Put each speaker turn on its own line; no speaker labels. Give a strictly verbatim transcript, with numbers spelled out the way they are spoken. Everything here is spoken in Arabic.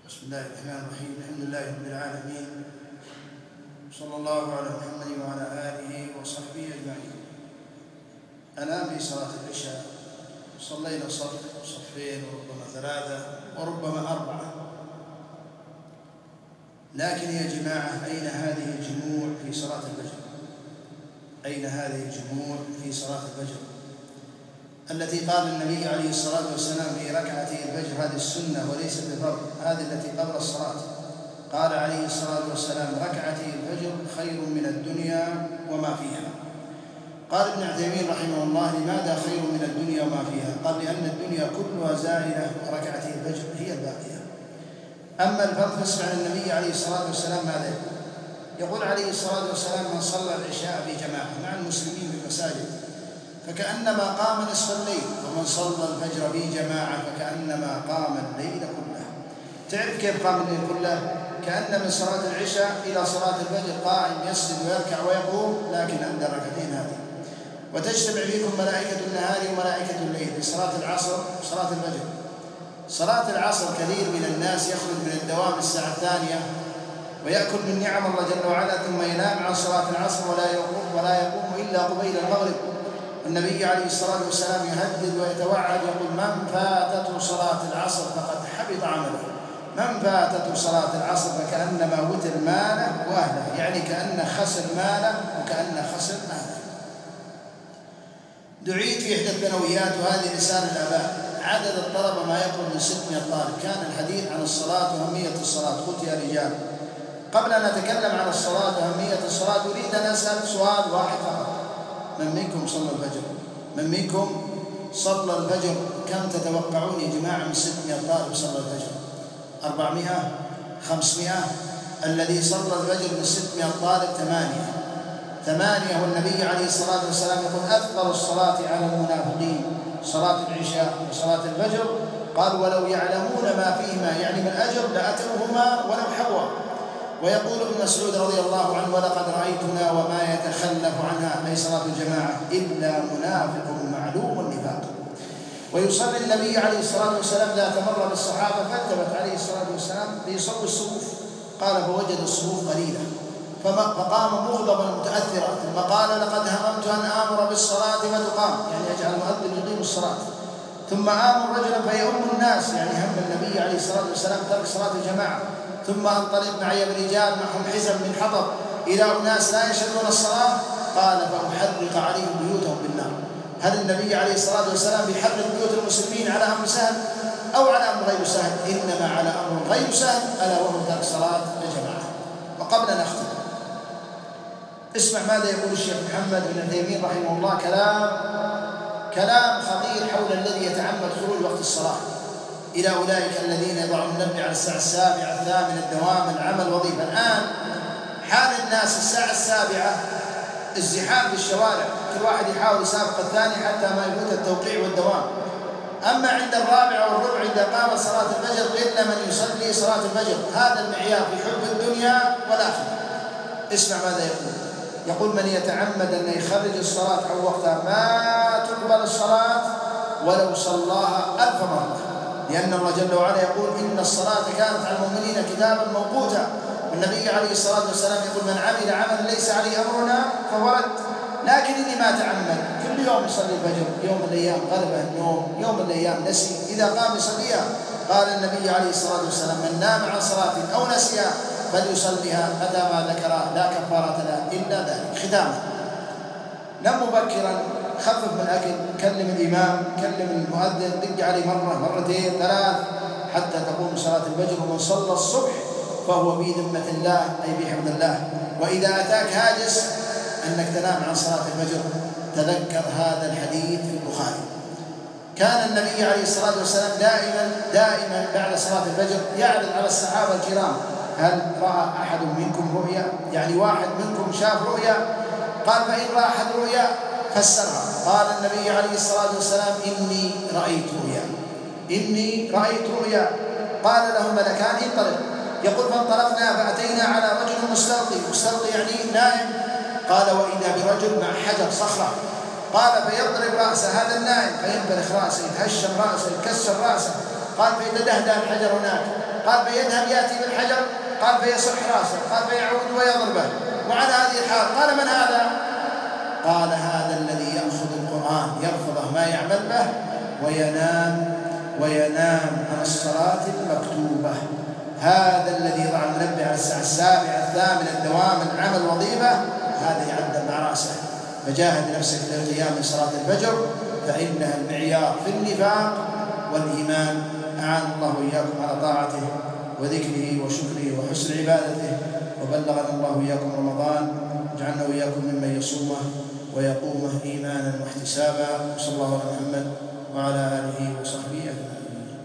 بسم الله الرحمن الرحيم. الحمد لله رب العالمين، صلى الله على محمد وعلى آله وصحبه أجمعين. أنام في صلاة العشاء، صلينا صف وصفين وربما ثلاثة وربما أربعة، لكن يا جماعة أين هذه الجموع في صلاة الفجر؟ أين هذه الجموع في صلاة الفجر التي قال النبي عليه الصلاة والسلام في ركعتي الفجر هذه السنة وليست الفرض، هذه التي قبل الصلاة؟ قال عليه الصلاة والسلام: ركعتي الفجر خير من الدنيا وما فيها. قال ابن عثيمين رحمه الله: لماذا خير من الدنيا وما فيها؟ قال: لأن الدنيا كلها زائلة وركعتي الفجر هي الباقية. أما الفرض فاسمع النبي عليه الصلاة والسلام ماذا يقول عليه الصلاة والسلام: من صلى العشاء في جماعة مع المسلمين في المساجد فكأنما قام نصف الليل، ومن صلى الفجر في جماعة فكأنما قام الليل كله. تعرف كيف قام الليل كله؟ كأن من صلاة العشاء إلى صلاة الفجر قائم يسجد ويركع ويقوم، لكن عند الركعتين هذه. وتجتمع فيكم ملائكة النهار وملائكة الليل في صلاة العصر وصلاة الفجر. صلاة العصر كثير من الناس يخرج من الدوام الساعة الثانية ويأكل من نعم الله جل وعلا، ثم ينام عن صلاة العصر ولا يقوم ولا يقوم إلا قبيل المغرب. النبي عليه الصلاة والسلام يهدد ويتوعد يقول: من فاتته صلاة العصر فقد حبط عمله، من فاتته صلاة العصر فكأنما وتر ماله وأهله، يعني كأنه خسر ماله وكأنه خسر أهله. دعيت في إحدى الثانويات وهذه رسالة الآباء، عدد الطلبة ما يقرب من ستمائة طالب. كان الحديث عن الصلاة وأهمية الصلاة. قلت: يا رجال، قبل أن نتكلم عن الصلاة وأهمية الصلاة أريد أن أسأل سؤال واحد فقط: من منكم صلى الفجر؟ من منكم صلى الفجر؟ كم تتوقعون يا جماعة من ستمائة طالب صلى الفجر؟ أربعمائة؟ خمسمائة؟ الذي صلى الفجر من ستمائة طالب ثمانية. ثمانية. والنبي عليه الصلاة والسلام يقول: أثقل الصلاة على المنافقين صلاة العشاء وصلاة الفجر. قال: ولو يعلمون ما فيهما، يعني من أجر، لأتوهما ولو حبوا. ويقول ابن مسعود رضي الله عنه: ولقد رأيتنا وما يتخلف عنها، أي صلاة الجماعة، إلا منافق معلوم النفاق. ويصلي النبي عليه الصلاة والسلام ذات مرة بالصحابة فالتفت عليه الصلاة والسلام ليصلي الصفوف، قال: فوجد الصفوف قليلة فقام مغضبا متأثرا، ثم قال: لقد هممت أن آمر بالصلاة فتقام، يعني يجعل المؤذن يقيم الصلاة، ثم آمر رجلا فيؤم الناس، يعني هم النبي عليه الصلاة والسلام ترك صلاة الجماعة، ثم انطلق معي برجال معهم حزم من حطب إلى أناس لا يشهدون الصلاة، قال: فأحرق عليهم بيوتهم بالنار. هل النبي عليه الصلاة والسلام بيحرق بيوت المسلمين على أمر سهل أو على أمر غير سهل؟ إنما على أمر غير سهل، ألا وهو ترك صلاة الجماعة. وقبل أن أختم، اسمع ماذا يقول الشيخ محمد بن عثيمين رحمه الله، كلام كلام خطير حول الذي يتعمد خروج وقت الصلاة إلى أولئك الذين يضعون المنبه على الساعة السابعة الثامنة، الدوام، العمل، وظيفة. الآن حال الناس الساعة السابعة ازدحام في الشوارع، كل واحد يحاول يسابق الثاني حتى ما يفوت التوقيع والدوام. أما عند الرابعة والربع عند قامة صلاة الفجر قل من يصلي صلاة الفجر. هذا المعيار في حب الدنيا والآخرة. اسمع ماذا يقول. يقول: من يتعمد أن يخرج الصلاة عن وقتها ما تقبل الصلاة ولو صلاها ألف مرة، لأن الله جل وعلا يقول: إن الصلاة كانت على المؤمنين كتابا موقوتا. والنبي عليه الصلاة والسلام يقول: من عمل عملا ليس عليه أمرنا فهو رد. لكن اللي ما تعمد كل يوم يصلي الفجر، يوم من الأيام غلبه النوم، يوم من الأيام نسي، إذا قام يصليها، قال النبي عليه الصلاة والسلام: من نام عن صلاة أو نسيها فليصليها متى ما ذكرها، لا كفارة له إلا ذلك. ختاما، نم مبكرا، خفف من الأكل، كلم الإمام، كلم المؤذن، دق عليه مرة مرتين ثلاث حتى تقوم صلاة الفجر. ومن صلى الصبح فهو بذمة الله، أي بحفظ الله. وإذا أتاك هاجس أنك تنام عن صلاة الفجر، تذكر هذا الحديث في البخاري. كان النبي عليه الصلاة والسلام دائما دائما بعد صلاة الفجر يعرض على الصحابة الكرام: هل رأى أحد منكم رؤيا؟ يعني واحد منكم شاف رؤيا؟ قال: فإن رأى أحد رؤيا فسرها. قال النبي عليه الصلاة والسلام: إني رأيت رؤيا، إني رأيت رؤيا. قال له ملكان: انطلق. يقول: فانطلقنا فأتينا على رجل مستلقي، مستلقي يعني نائم. قال: وإذا برجل مع حجر صخرة. قال: فيضرب رأس هذا النائم فينبلخ رأسه، يتهشم رأسه، يكسر رأسه. قال: فيتدهدى الحجر هناك. قال فيذهب يأتي بالحجر، قال فيصح راسه، قال فيعود ويضربه. وعلى هذه الحال قال من هذا؟ قال هذا الذي يأخذ القرآن يرفضه ما يعمل به وينام وينام عن الصلاة المكتوبة. هذا الذي يضع المنبه على الساعة السابعة الثامنة الدوام العمل وظيفة، هذا يعذب مع راسه. فجاهد نفسك للقيام من صلاة الفجر فإنها المعيار في النفاق والإيمان. أعان الله إياكم على طاعته وذكره وشكره وحسن عبادته، وبلغنا الله إياكم رمضان، جعلنا وإياكم ممن يصومه ويقومه إيمانا واحتسابا. صلى الله على محمد وعلى آله وصحبه أجمعين.